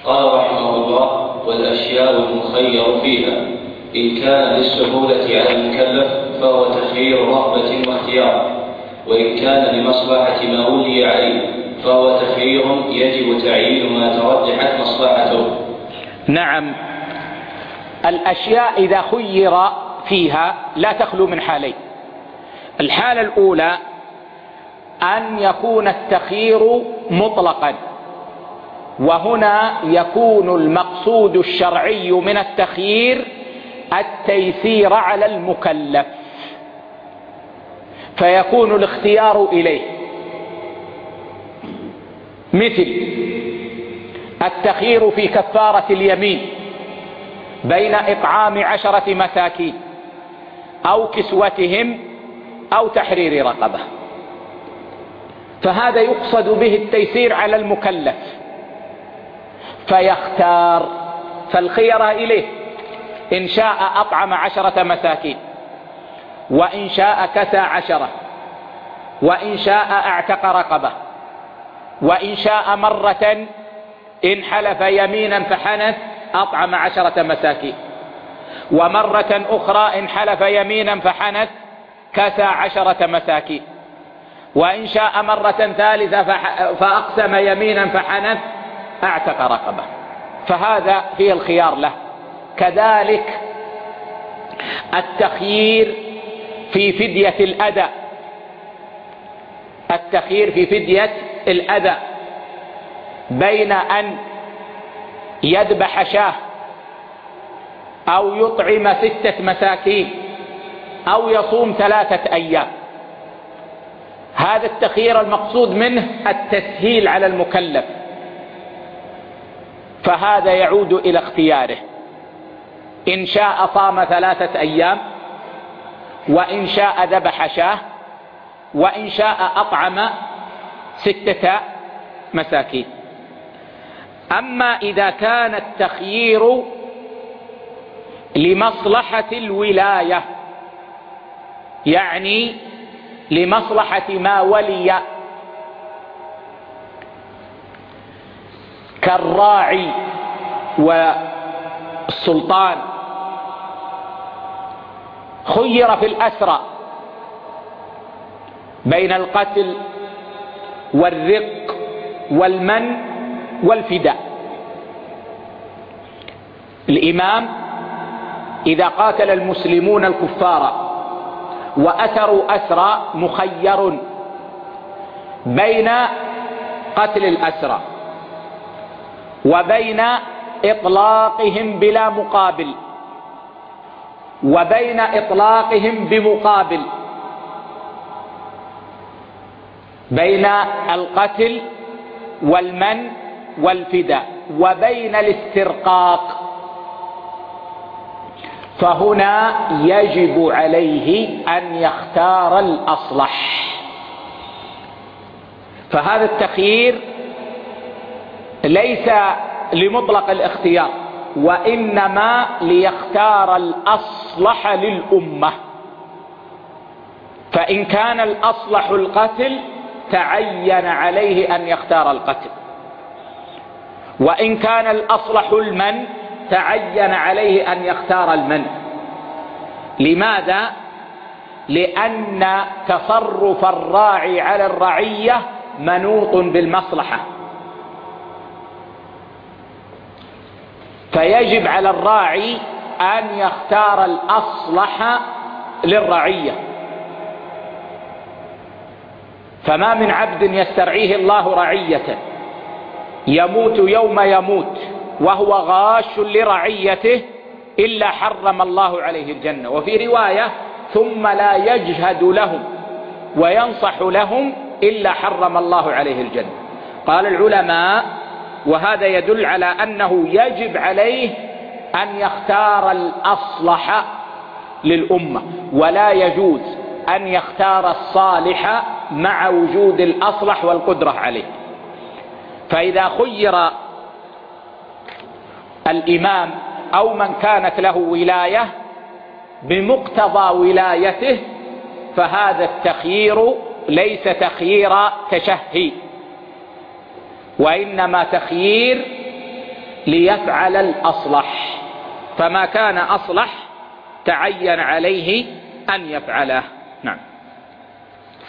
قال رحمه الله: والأشياء المخير فيها إن كان للسهولة على المكلف فهو تخيير رغبة واختيار، وإن كان لمصلحة ما ولي عليه فهو تخيير يجب تعيين ما ترجحت مصلحته. نعم، الأشياء إذا خير فيها لا تخلو من حالين. الحالة الأولى أن يكون التخيير مطلقا، وهنا يكون المقصود الشرعي من التخيير التيسير على المكلف، فيكون الاختيار إليه، مثل التخيير في كفارة اليمين بين إطعام 10 مساكين أو كسوتهم أو تحرير رقبة، فهذا يقصد به التيسير على المكلف فيختار، فالخير إليه، إن شاء أطعم 10 مساكين، وإن شاء كسى 10، وإن شاء اعتق رقبة، وإن شاء مرة إن حلف يمينا فحنث أطعم 10 مساكين، ومرة أخرى إن حلف يمينا فحنث كسى 10 مساكين، وإن شاء مرة ثالثة فأقسم يمينا فحنث اعتق رقبة، فهذا فيه الخيار له. كذلك التخيير في فدية الأذى، التخيير في فدية الأذى بين أن يذبح شاة أو يطعم 6 مساكين أو يصوم 3 أيام، هذا التخيير المقصود منه التسهيل على المكلف، فهذا يعود إلى اختياره، إن شاء صام 3 أيام، وإن شاء ذبح شاة، وإن شاء أطعم 6 مساكين. أما إذا كان التخيير لمصلحة الولاية، يعني لمصلحة ما ولي، كالراعي والسلطان، خير في الأسرى بين القتل والرق والمن والفداء. الإمام إذا قاتل المسلمون الكفار وأسروا أسرى مخير بين قتل الأسرى وبين إطلاقهم بلا مقابل وبين إطلاقهم بمقابل، بين القتل والمن والفداء وبين الاسترقاق، فهنا يجب عليه أن يختار الأصلح. فهذا التخيير ليس لمطلق الاختيار، وإنما ليختار الأصلح للأمة، فإن كان الأصلح القتل تعين عليه أن يختار القتل، وإن كان الأصلح المن تعين عليه أن يختار المن. لماذا؟ لأن تصرف الراعي على الرعية منوط بالمصلحة، فيجب على الراعي أن يختار الأصلح للرعية. فما من عبد يسترعيه الله رعية يموت يوم يموت وهو غاش لرعيته إلا حرم الله عليه الجنة. وفي رواية: ثم لا يجهد لهم وينصح لهم إلا حرم الله عليه الجنة. قال العلماء: وهذا يدل على أنه يجب عليه أن يختار الأصلح للأمة، ولا يجوز أن يختار الصالح مع وجود الأصلح والقدرة عليه. فإذا خير الإمام أو من كانت له ولاية بمقتضى ولايته، فهذا التخيير ليس تخيير تشهي، وإنما تخيير ليفعل الأصلح، فما كان أصلح تعين عليه أن يفعله. نعم.